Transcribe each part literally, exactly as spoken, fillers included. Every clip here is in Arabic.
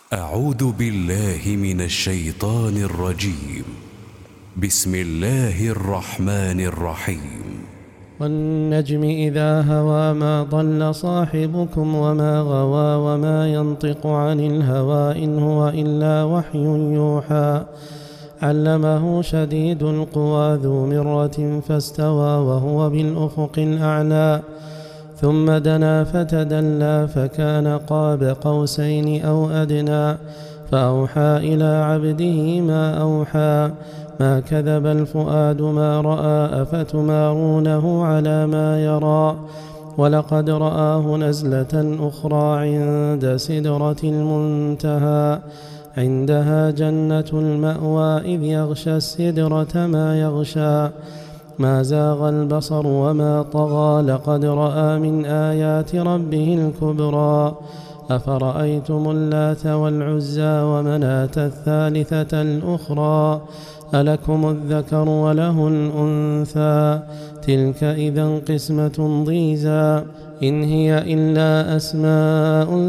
أعوذ بالله من الشيطان الرجيم. بسم الله الرحمن الرحيم. والنجم إذا هوى ما ضل صاحبكم وما غوى وما ينطق عن الهوى إن هو إلا وحي يوحى علمه شديد القوى ذو مرة فاستوى وهو بالأفق الأعلى ثم دنا فتدلى فكان قاب قوسين أو أدنى فأوحى إلى عبده ما أوحى ما كذب الفؤاد ما رأى أفتمارونه على ما يرى ولقد رآه نزلة أخرى عند سدرة المنتهى عندها جنة المأوى إذ يغشى السدرة ما يغشى ما زاغ البصر وما طغى لقد رأى من آيات ربه الكبرى أفرأيتم اللات والعزى ومناة الثالثة الأخرى ألكم الذكر وله الأنثى تلك إذا قسمة ضيزى إن هي إلا أسماء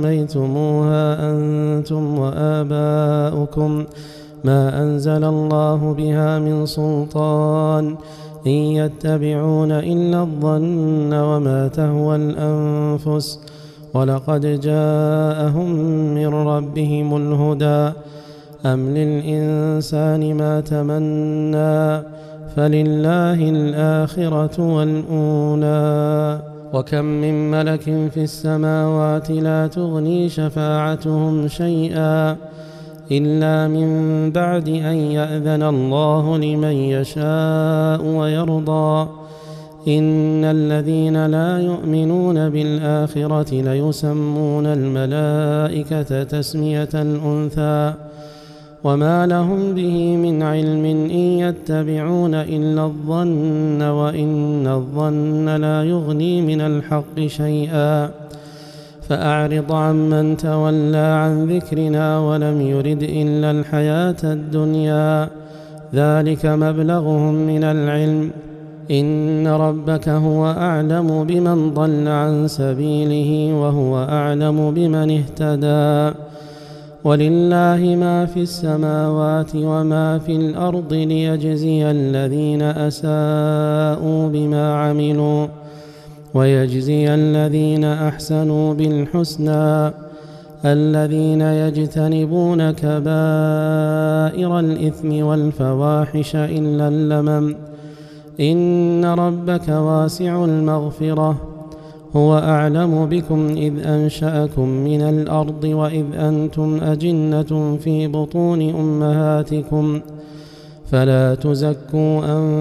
سميتموها أنتم وآباؤكم ما أنزل الله بها من سلطان إن يتبعون إلا الظن وما تهوى الأنفس ولقد جاءهم من ربهم الهدى أم للإنسان ما تمنى فلله الآخرة والأولى وكم من ملك في السماوات لا تغني شفاعتهم شيئا إلا من بعد أن يأذن الله لمن يشاء ويرضى إن الذين لا يؤمنون بالآخرة ليسمون الملائكة تسمية الأنثى وما لهم به من علم إن يتبعون إلا الظن وإن الظن لا يغني من الحق شيئا فأعرض عمن تولى عن ذكرنا ولم يرد إلا الحياة الدنيا ذلك مبلغهم من العلم إن ربك هو أعلم بمن ضل عن سبيله وهو أعلم بمن اهتدى ولله ما في السماوات وما في الأرض ليجزي الذين أساءوا بما عملوا ويجزي الذين أحسنوا بالحسنى الذين يجتنبون كبائر الإثم والفواحش إلا اللمم إن ربك واسع المغفرة هو أعلم بكم إذ أنشأكم من الأرض وإذ أنتم أجنة في بطون أمهاتكم فلا تزكوا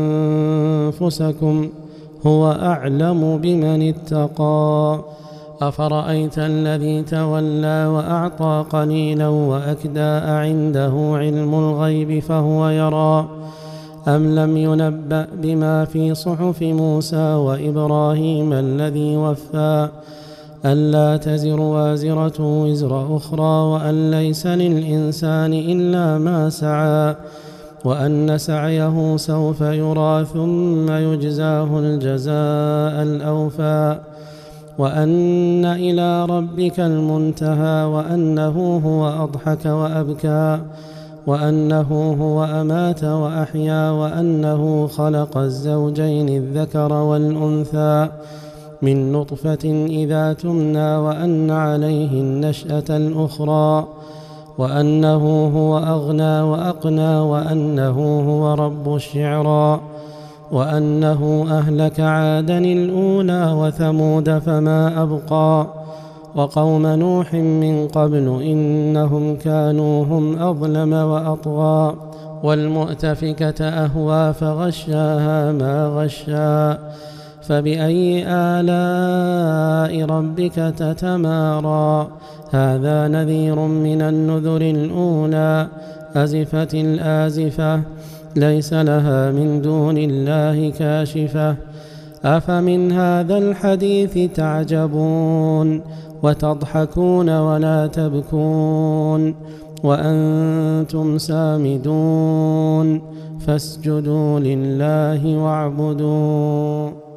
أنفسكم هو أعلم بمن اتقى أفرأيت الذي تولى وأعطى قليلا وأكدى أعنده علم الغيب فهو يرى أم لم ينبأ بما في صحف موسى وإبراهيم الذي وفى ألا تزر وازرة وزر أخرى وأن ليس للإنسان إلا ما سعى وأن سعيه سوف يرى ثم يجزاه الجزاء الأوفى وأن إلى ربك المنتهى وأنه هو أضحك وأبكى وأنه هو أمات وأحيا وأنه خلق الزوجين الذكر والأنثى من نطفة إذا تمنى وأن عليه النشأة الأخرى وأنه هو أغنى وأقنى وأنه هو رب الشعرى وأنه أهلك عادا الأولى وثمود فما أبقى وقوم نوح من قبل إنهم كانوا هم أظلم وأطغى والمؤتفكة أهوى فغشاها ما غشا فبأي آلاء ربك تتمارى هذا نذير من النذر الأولى أزفت الآزفة ليس لها من دون الله كاشفة أفمن هذا الحديث تعجبون وتضحكون ولا تبكون وأنتم سامدون فاسجدوا لله واعبدوا.